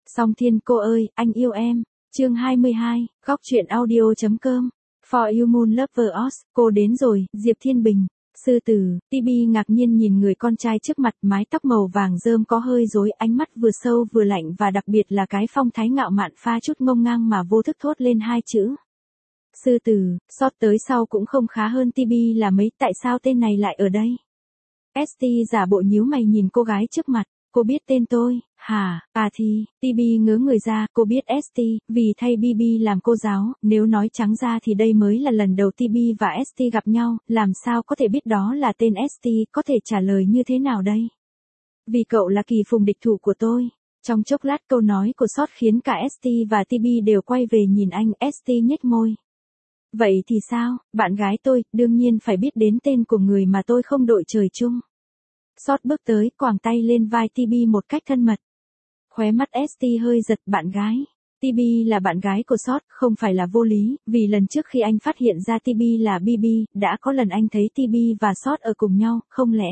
Song Thiên cô ơi, anh yêu em. Chương 22, góc truyện audio.com. For you moon lovers, cô đến rồi, Diệp Thiên Bình. Sư tử, Tibi ngạc nhiên nhìn người con trai trước mặt, mái tóc màu vàng rơm có hơi rối, ánh mắt vừa sâu vừa lạnh và đặc biệt là cái phong thái ngạo mạn pha chút ngông ngang mà vô thức thốt lên hai chữ. Sư tử, sót tới sau cũng không khá hơn Tibi là mấy, tại sao tên này lại ở đây? ST giả bộ nhíu mày nhìn cô gái trước mặt. Cô biết tên tôi, hả? À thì, Tibi ngớ người ra, cô biết ST, vì thay BB làm cô giáo, nếu nói trắng ra thì đây mới là lần đầu Tibi và ST gặp nhau, làm sao có thể biết đó là tên ST, có thể trả lời như thế nào đây? Vì cậu là kỳ phùng địch thủ của tôi. Trong chốc lát câu nói của Sót khiến cả ST và Tibi đều quay về nhìn anh, ST nhếch môi. Vậy thì sao, bạn gái tôi, đương nhiên phải biết đến tên của người mà tôi không đội trời chung. Sót bước tới, quàng tay lên vai Tibi một cách thân mật. Khóe mắt ST hơi giật, bạn gái. Tibi là bạn gái của Sót, không phải là vô lý, vì lần trước khi anh phát hiện ra Tibi là BB, đã có lần anh thấy Tibi và Sót ở cùng nhau, không lẽ?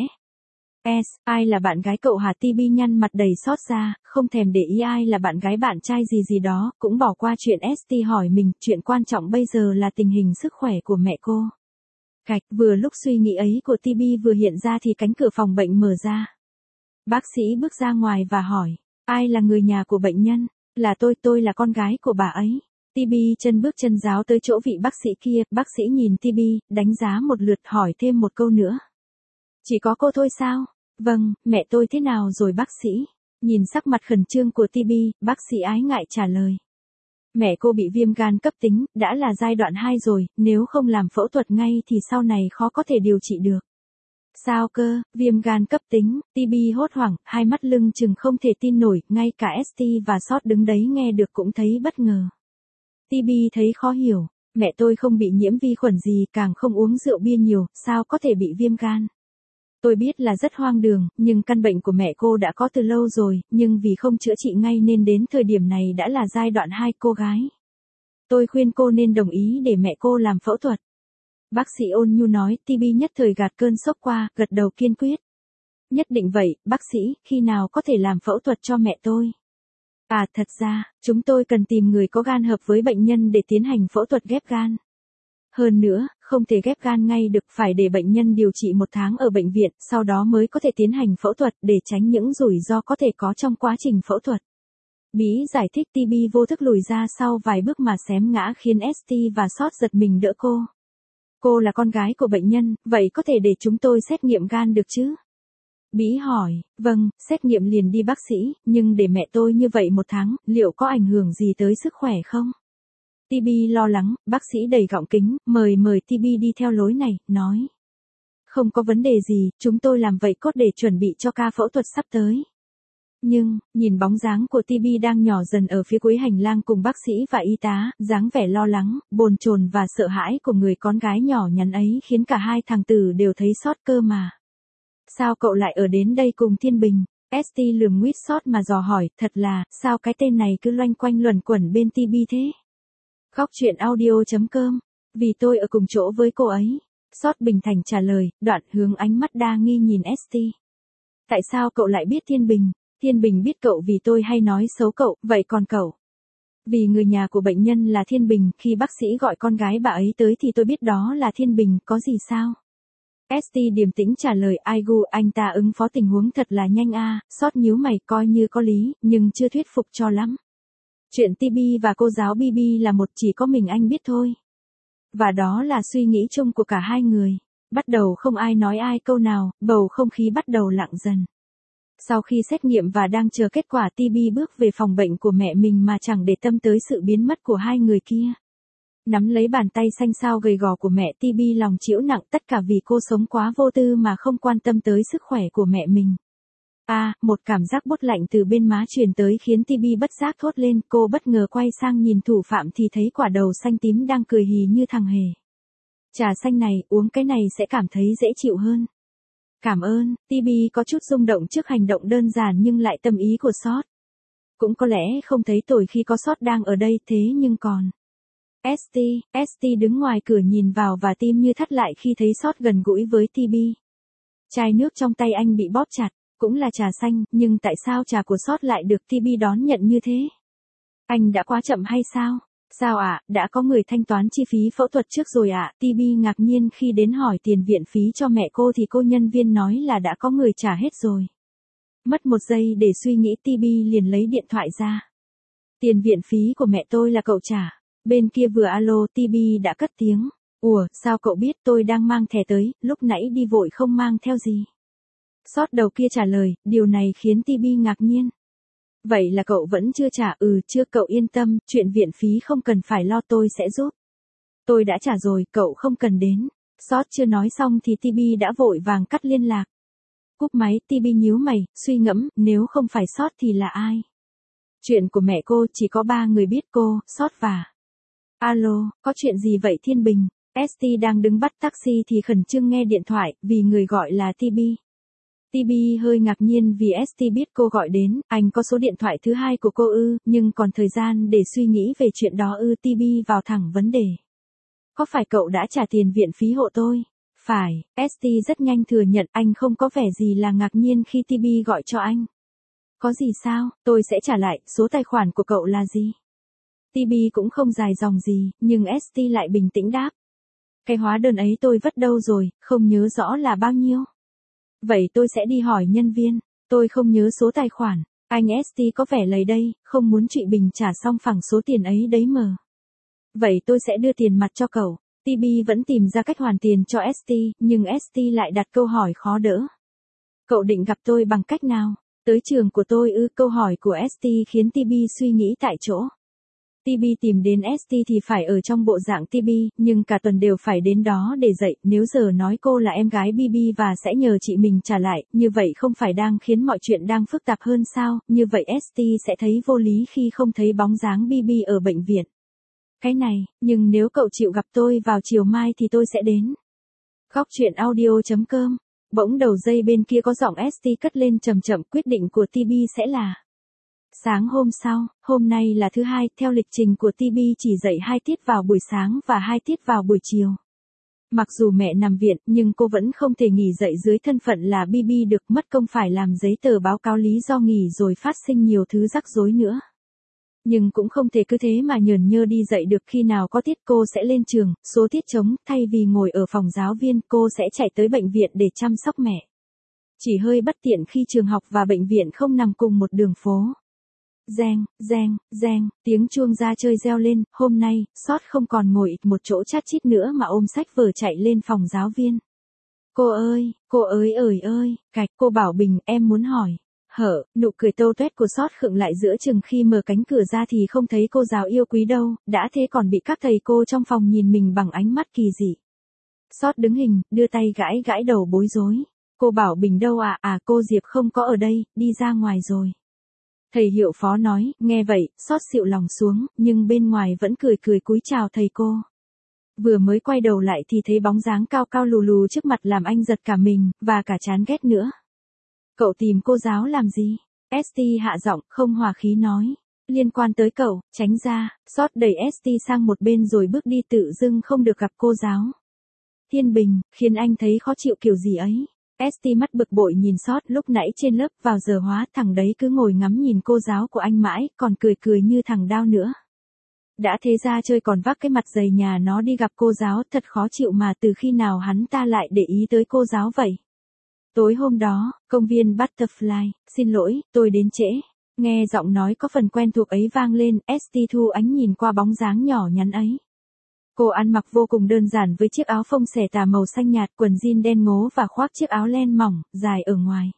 Ai là bạn gái cậu hả? Tibi nhăn mặt đầy xót ra, không thèm để ý ai là bạn gái bạn trai gì đó, cũng bỏ qua chuyện ST hỏi mình, chuyện quan trọng bây giờ là tình hình sức khỏe của mẹ cô. Cạch, vừa lúc suy nghĩ ấy của Tibi vừa hiện ra thì cánh cửa phòng bệnh mở ra. Bác sĩ bước ra ngoài và hỏi, ai là người nhà của bệnh nhân? Là tôi là con gái của bà ấy. Tibi bước chân giáo tới chỗ vị bác sĩ kia, bác sĩ nhìn Tibi, đánh giá một lượt hỏi thêm một câu nữa. Chỉ có cô thôi sao? Vâng, mẹ tôi thế nào rồi bác sĩ? Nhìn sắc mặt khẩn trương của Tibi, bác sĩ ái ngại trả lời. Mẹ cô bị viêm gan cấp tính, đã là giai đoạn 2 rồi, nếu không làm phẫu thuật ngay thì sau này khó có thể điều trị được. Sao cơ, viêm gan cấp tính, Tibi hốt hoảng, hai mắt lưng chừng không thể tin nổi, ngay cả ST và Sót đứng đấy nghe được cũng thấy bất ngờ. Tibi thấy khó hiểu, mẹ tôi không bị nhiễm vi khuẩn gì, càng không uống rượu bia nhiều, sao có thể bị viêm gan? Tôi biết là rất hoang đường, nhưng căn bệnh của mẹ cô đã có từ lâu rồi, nhưng vì không chữa trị ngay nên đến thời điểm này đã là giai đoạn 2 cô gái. Tôi khuyên cô nên đồng ý để mẹ cô làm phẫu thuật. Bác sĩ ôn nhu nói, Tibi nhất thời gạt cơn sốc qua, gật đầu kiên quyết. Nhất định vậy, bác sĩ, khi nào có thể làm phẫu thuật cho mẹ tôi? À thật ra, chúng tôi cần tìm người có gan hợp với bệnh nhân để tiến hành phẫu thuật ghép gan. Hơn nữa, không thể ghép gan ngay được, phải để bệnh nhân điều trị 1 tháng ở bệnh viện, sau đó mới có thể tiến hành phẫu thuật để tránh những rủi ro có thể có trong quá trình phẫu thuật. Bí giải thích. Tibi vô thức lùi ra sau vài bước mà xém ngã khiến ST và Sót giật mình đỡ cô. Cô là con gái của bệnh nhân, vậy có thể để chúng tôi xét nghiệm gan được chứ? Bí hỏi, vâng, xét nghiệm liền đi bác sĩ, nhưng để mẹ tôi như vậy 1 tháng, liệu có ảnh hưởng gì tới sức khỏe không? Tibi lo lắng, bác sĩ đầy gọng kính, mời Tibi đi theo lối này, nói. Không có vấn đề gì, chúng tôi làm vậy cốt để chuẩn bị cho ca phẫu thuật sắp tới. Nhưng, nhìn bóng dáng của Tibi đang nhỏ dần ở phía cuối hành lang cùng bác sĩ và y tá, dáng vẻ lo lắng, bồn chồn và sợ hãi của người con gái nhỏ nhắn ấy khiến cả hai thằng tử đều thấy xót cơ mà. Sao cậu lại ở đến đây cùng Thiên Bình? ST lườm nguyết Sót mà dò hỏi, thật là, sao cái tên này cứ loanh quanh luẩn quẩn bên Tibi thế? Góc truyện audio.com. Vì tôi ở cùng chỗ với cô ấy. Sót bình thản trả lời, đoạn hướng ánh mắt đa nghi nhìn ST. Tại sao cậu lại biết Thiên Bình? Thiên Bình biết cậu vì tôi hay nói xấu cậu, vậy còn cậu? Vì người nhà của bệnh nhân là Thiên Bình, khi bác sĩ gọi con gái bà ấy tới thì tôi biết đó là Thiên Bình, có gì sao? ST điềm tĩnh trả lời, Aigu, anh ta ứng phó tình huống thật là nhanh a. Sót nhíu mày, coi như có lý, nhưng chưa thuyết phục cho lắm. Chuyện Tibi và cô giáo BB là một, chỉ có mình anh biết thôi. Và đó là suy nghĩ chung của cả hai người. Bắt đầu không ai nói ai câu nào, bầu không khí bắt đầu lặng dần. Sau khi xét nghiệm và đang chờ kết quả, Tibi bước về phòng bệnh của mẹ mình mà chẳng để tâm tới sự biến mất của hai người kia. Nắm lấy bàn tay xanh xao gầy gò của mẹ, Tibi lòng trĩu nặng, tất cả vì cô sống quá vô tư mà không quan tâm tới sức khỏe của mẹ mình. Một cảm giác buốt lạnh từ bên má truyền tới khiến Tibi bất giác thốt lên, cô bất ngờ quay sang nhìn thủ phạm thì thấy quả đầu xanh tím đang cười hì như thằng hề. Trà xanh này, uống cái này sẽ cảm thấy dễ chịu hơn. Cảm ơn, Tibi có chút rung động trước hành động đơn giản nhưng lại tâm ý của Sót. Cũng có lẽ không thấy tồi khi có Sót đang ở đây, thế nhưng còn. ST đứng ngoài cửa nhìn vào và tim như thắt lại khi thấy Sót gần gũi với Tibi. Chai nước trong tay anh bị bóp chặt. Cũng là trà xanh, nhưng tại sao trà của Sót lại được TB đón nhận như thế? Anh đã quá chậm hay sao? Sao ạ, đã có người thanh toán chi phí phẫu thuật trước rồi ạ? TB ngạc nhiên khi đến hỏi tiền viện phí cho mẹ cô thì cô nhân viên nói là đã có người trả hết rồi. Mất một giây để suy nghĩ, TB liền lấy điện thoại ra. Tiền viện phí của mẹ tôi là cậu trả. Bên kia vừa alo, TB đã cất tiếng. Ủa, sao cậu biết tôi đang mang thẻ tới, lúc nãy đi vội không mang theo gì? Sót đầu kia trả lời, điều này khiến TB ngạc nhiên. Vậy là cậu vẫn chưa trả? Chưa, cậu yên tâm, chuyện viện phí không cần phải lo, tôi sẽ giúp. Tôi đã trả rồi, cậu không cần đến. Sót chưa nói xong thì TB đã vội vàng cắt liên lạc. Cúp máy, TB nhíu mày, suy ngẫm, nếu không phải Sót thì là ai? Chuyện của mẹ cô chỉ có 3 người biết, cô, Sót và... Alo, có chuyện gì vậy Thiên Bình? ST đang đứng bắt taxi thì khẩn trương nghe điện thoại, vì người gọi là TB. TB hơi ngạc nhiên vì ST biết cô gọi đến, anh có số điện thoại thứ hai của cô nhưng còn thời gian để suy nghĩ về chuyện đó TB vào thẳng vấn đề. Có phải cậu đã trả tiền viện phí hộ tôi? Phải, ST rất nhanh thừa nhận, anh không có vẻ gì là ngạc nhiên khi TB gọi cho anh. Có gì sao, tôi sẽ trả lại, số tài khoản của cậu là gì? TB cũng không dài dòng gì, nhưng ST lại bình tĩnh đáp. Cái hóa đơn ấy tôi vất đâu rồi, không nhớ rõ là bao nhiêu. Vậy tôi sẽ đi hỏi nhân viên, tôi không nhớ số tài khoản. Anh ST có vẻ lầy đây, không muốn Trụy Bình trả xong phẳng số tiền ấy đấy mờ. Vậy tôi sẽ đưa tiền mặt cho cậu. TB vẫn tìm ra cách hoàn tiền cho ST, nhưng ST lại đặt câu hỏi khó đỡ. Cậu định gặp tôi bằng cách nào? Tới trường của tôi câu hỏi của ST khiến TB suy nghĩ tại chỗ. TB tìm đến ST thì phải ở trong bộ dạng TB, nhưng cả tuần đều phải đến đó để dạy, nếu giờ nói cô là em gái BB và sẽ nhờ chị mình trả lại, như vậy không phải đang khiến mọi chuyện đang phức tạp hơn sao, như vậy ST sẽ thấy vô lý khi không thấy bóng dáng BB ở bệnh viện. Cái này, nhưng nếu cậu chịu gặp tôi vào chiều mai thì tôi sẽ đến. Góc truyện audio.com. Bỗng đầu dây bên kia có giọng ST cất lên chậm chậm, quyết định của TB sẽ là... Sáng hôm sau, hôm nay là thứ hai, theo lịch trình của TB chỉ dạy 2 tiết vào buổi sáng và 2 tiết vào buổi chiều. Mặc dù mẹ nằm viện, nhưng cô vẫn không thể nghỉ dạy dưới thân phận là BB được, mất công phải làm giấy tờ báo cáo lý do nghỉ rồi phát sinh nhiều thứ rắc rối nữa. Nhưng cũng không thể cứ thế mà nhờn nhơ đi dạy được, khi nào có tiết cô sẽ lên trường, số tiết trống, thay vì ngồi ở phòng giáo viên, cô sẽ chạy tới bệnh viện để chăm sóc mẹ. Chỉ hơi bất tiện khi trường học và bệnh viện không nằm cùng một đường phố. Reng, reng, reng, tiếng chuông ra chơi reo lên, hôm nay, Sót không còn ngồi một chỗ chát chít nữa mà ôm sách vở chạy lên phòng giáo viên. Cô ơi gạch, cô Bảo Bình, em muốn hỏi. Nụ cười tâu tuét của Sót khựng lại giữa chừng khi mở cánh cửa ra thì không thấy cô giáo yêu quý đâu, đã thế còn bị các thầy cô trong phòng nhìn mình bằng ánh mắt kỳ dị. Sót đứng hình, đưa tay gãi gãi đầu bối rối. Cô Bảo Bình đâu ạ? Cô Diệp không có ở đây, đi ra ngoài rồi. Thầy hiệu phó nói, nghe vậy, Sót xịu lòng xuống, nhưng bên ngoài vẫn cười cúi chào thầy cô. Vừa mới quay đầu lại thì thấy bóng dáng cao cao lù lù trước mặt làm anh giật cả mình, và cả chán ghét nữa. Cậu tìm cô giáo làm gì? ST hạ giọng, không hòa khí nói. Liên quan tới cậu, tránh ra. Sót đẩy ST sang một bên rồi bước đi, tự dưng không được gặp cô giáo. Thiên Bình, khiến anh thấy khó chịu kiểu gì ấy. ST mắt bực bội nhìn Sót, lúc nãy trên lớp vào giờ hóa, thằng đấy cứ ngồi ngắm nhìn cô giáo của anh mãi, còn cười như thằng đao nữa. Đã thế ra chơi còn vác cái mặt dày nhà nó đi gặp cô giáo, thật khó chịu mà, từ khi nào hắn ta lại để ý tới cô giáo vậy? Tối hôm đó, công viên Butterfly, xin lỗi, tôi đến trễ. Nghe giọng nói có phần quen thuộc ấy vang lên, ST thu ánh nhìn qua bóng dáng nhỏ nhắn ấy. Cô ăn mặc vô cùng đơn giản với chiếc áo phông xẻ tà màu xanh nhạt, quần jean đen ngố và khoác chiếc áo len mỏng, dài ở ngoài.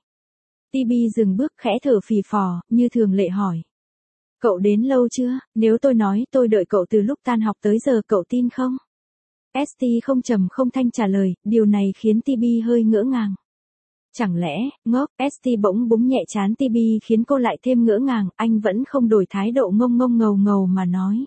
TB dừng bước khẽ thở phì phò, như thường lệ hỏi. Cậu đến lâu chưa? Nếu tôi nói tôi đợi cậu từ lúc tan học tới giờ cậu tin không? ST không trầm không thanh trả lời, điều này khiến TB hơi ngỡ ngàng. Chẳng lẽ, ngốc, ST bỗng búng nhẹ trán TB khiến cô lại thêm ngỡ ngàng, anh vẫn không đổi thái độ ngông ngầu mà nói.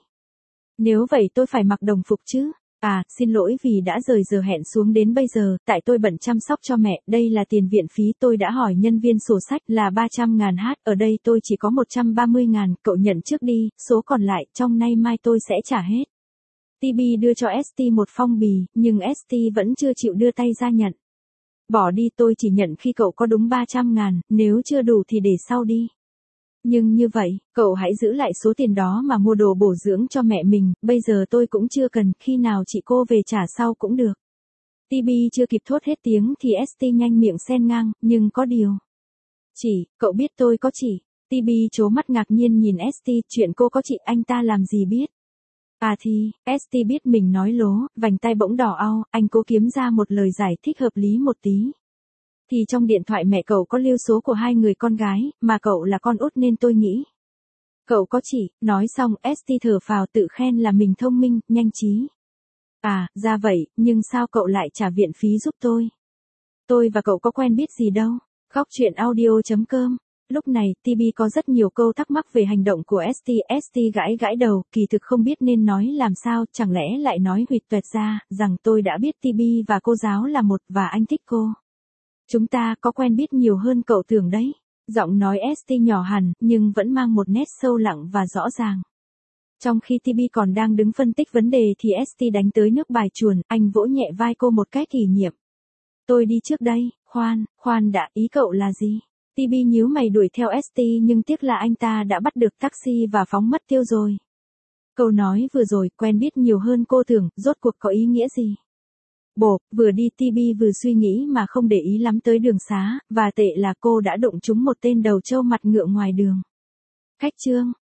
Nếu vậy tôi phải mặc đồng phục chứ? Xin lỗi vì đã rời giờ hẹn xuống đến bây giờ, tại tôi bận chăm sóc cho mẹ, đây là tiền viện phí, tôi đã hỏi nhân viên sổ sách là 300.000 h, ở đây tôi chỉ có 130.000, cậu nhận trước đi, số còn lại, trong nay mai tôi sẽ trả hết. TB đưa cho ST một phong bì, nhưng ST vẫn chưa chịu đưa tay ra nhận. Bỏ đi, tôi chỉ nhận khi cậu có đúng 300.000, nếu chưa đủ thì để sau đi. Nhưng như vậy, cậu hãy giữ lại số tiền đó mà mua đồ bổ dưỡng cho mẹ mình, bây giờ tôi cũng chưa cần, khi nào chị cô về trả sau cũng được. TB chưa kịp thốt hết tiếng thì ST nhanh miệng xen ngang, nhưng có điều. Chị, cậu biết tôi có chị. TB trố mắt ngạc nhiên nhìn ST, chuyện cô có chị anh ta làm gì biết. À thì, ST biết mình nói lố, vành tay bỗng đỏ au, anh cố kiếm ra một lời giải thích hợp lý một tí. Thì trong điện thoại mẹ cậu có lưu số của 2 người con gái, mà cậu là con út nên tôi nghĩ. Cậu có chị, nói xong ST thở phào tự khen là mình thông minh, nhanh trí. À, ra vậy, nhưng sao cậu lại trả viện phí giúp tôi? Tôi và cậu có quen biết gì đâu. Khóc chuyện audio.com. Lúc này, TB có rất nhiều câu thắc mắc về hành động của ST. ST gãi gãi đầu, kỳ thực không biết nên nói làm sao, chẳng lẽ lại nói huỵch toẹt ra, rằng tôi đã biết TB và cô giáo là một và anh thích cô. Chúng ta có quen biết nhiều hơn cậu tưởng đấy. Giọng nói ST nhỏ hẳn, nhưng vẫn mang một nét sâu lặng và rõ ràng. Trong khi TB còn đang đứng phân tích vấn đề thì ST đánh tới nước bài chuồn, anh vỗ nhẹ vai cô một cái kỷ niệm. Tôi đi trước đây, khoan đã, ý cậu là gì? TB nhíu mày đuổi theo ST nhưng tiếc là anh ta đã bắt được taxi và phóng mất tiêu rồi. Câu nói vừa rồi, quen biết nhiều hơn cô tưởng, rốt cuộc có ý nghĩa gì? Bộp, vừa đi TB vừa suy nghĩ mà không để ý lắm tới đường xá, và tệ là cô đã đụng trúng một tên đầu trâu mặt ngựa ngoài đường. Khách trương,